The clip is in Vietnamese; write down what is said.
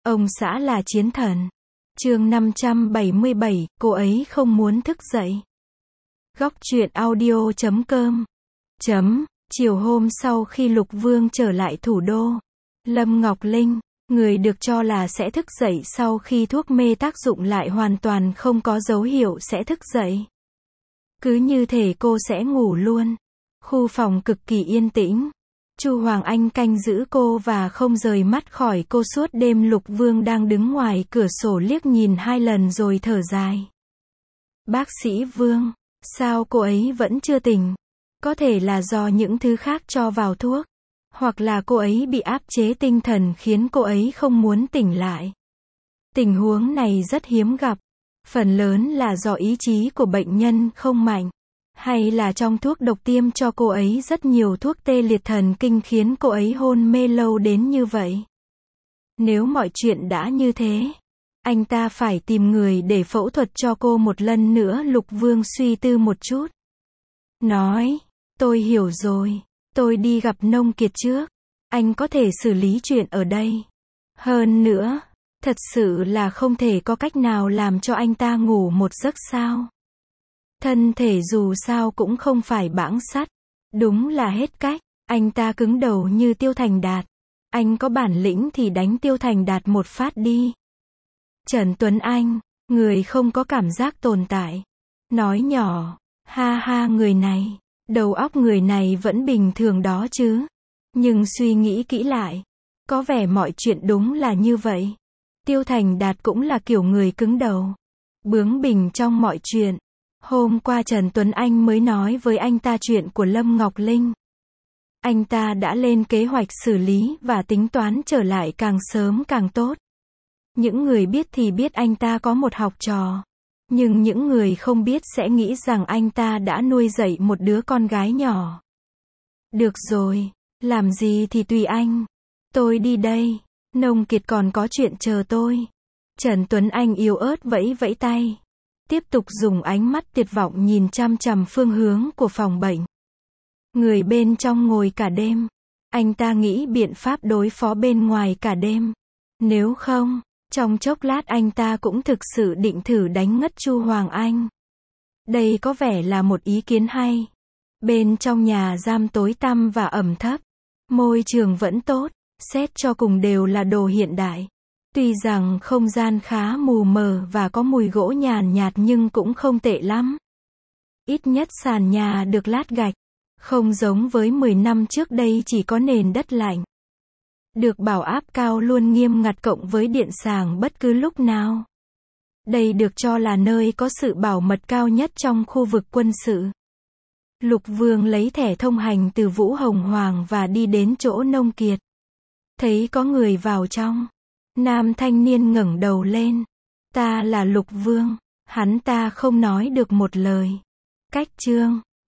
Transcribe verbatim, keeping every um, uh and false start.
Ông xã là chiến thần. Chương năm trăm bảy mươi bảy, cô ấy không muốn thức dậy. Góc truyện audio chấm com. Chấm, chiều hôm sau khi Lục Vương trở lại thủ đô, Lâm Ngọc Linh, người được cho là sẽ thức dậy sau khi thuốc mê tác dụng lại hoàn toàn không có dấu hiệu sẽ thức dậy. Cứ như thể cô sẽ ngủ luôn. Khu phòng cực kỳ yên tĩnh. Chu Hoàng Anh canh giữ cô và không rời mắt khỏi cô suốt đêm. Lục Vương đang đứng ngoài cửa sổ liếc nhìn hai lần rồi thở dài. Bác sĩ Vương, sao cô ấy vẫn chưa tỉnh? Có thể là do những thứ khác cho vào thuốc, hoặc là cô ấy bị áp chế tinh thần khiến cô ấy không muốn tỉnh lại. Tình huống này rất hiếm gặp. Phần lớn là do ý chí của bệnh nhân không mạnh, hay là trong thuốc độc tiêm cho cô ấy rất nhiều thuốc tê liệt thần kinh khiến cô ấy hôn mê lâu đến như vậy. Nếu mọi chuyện đã như thế, anh ta phải tìm người để phẫu thuật cho cô một lần nữa. Lục Vương suy tư một chút. Nói, tôi hiểu rồi, tôi đi gặp Nông Kiệt trước. Anh có thể xử lý chuyện ở đây. Hơn nữa, thật sự là không thể có cách nào làm cho anh ta ngủ một giấc sao? Thân thể dù sao cũng không phải bảng sắt. Đúng là hết cách. Anh ta cứng đầu như Tiêu Thành Đạt. Anh có bản lĩnh thì đánh Tiêu Thành Đạt một phát đi. Trần Tuấn Anh, người không có cảm giác tồn tại, nói nhỏ, ha ha, người này, đầu óc người này vẫn bình thường đó chứ. Nhưng suy nghĩ kỹ lại, có vẻ mọi chuyện đúng là như vậy. Tiêu Thành Đạt cũng là kiểu người cứng đầu, bướng bỉnh trong mọi chuyện. Hôm qua Trần Tuấn Anh mới nói với anh ta chuyện của Lâm Ngọc Linh. Anh ta đã lên kế hoạch xử lý và tính toán trở lại càng sớm càng tốt. Những người biết thì biết anh ta có một học trò. Nhưng những người không biết sẽ nghĩ rằng anh ta đã nuôi dạy một đứa con gái nhỏ. Được rồi, làm gì thì tùy anh. Tôi đi đây. Nông Kiệt còn có chuyện chờ tôi. Trần Tuấn Anh yếu ớt vẫy vẫy tay. Tiếp tục dùng ánh mắt tuyệt vọng nhìn chằm chằm phương hướng của phòng bệnh. Người bên trong ngồi cả đêm. Anh ta nghĩ biện pháp đối phó bên ngoài cả đêm. Nếu không, trong chốc lát anh ta cũng thực sự định thử đánh ngất Chu Hoàng Anh. Đây có vẻ là một ý kiến hay. Bên trong nhà giam tối tăm và ẩm thấp. Môi trường vẫn tốt, xét cho cùng đều là đồ hiện đại. Tuy rằng không gian khá mù mờ và có mùi gỗ nhàn nhạt nhưng cũng không tệ lắm. Ít nhất sàn nhà được lát gạch, không giống với mười năm trước đây chỉ có nền đất lạnh. Được bảo áp cao luôn nghiêm ngặt cộng với điện sàng bất cứ lúc nào. Đây được cho là nơi có sự bảo mật cao nhất trong khu vực quân sự. Lục Vương lấy thẻ thông hành từ Vũ Hồng Hoàng và đi đến chỗ Nông Kiệt. Thấy có người vào trong. Nam thanh niên ngẩng đầu lên. Ta là Lục Vương. Hắn ta không nói được một lời. Cách chương.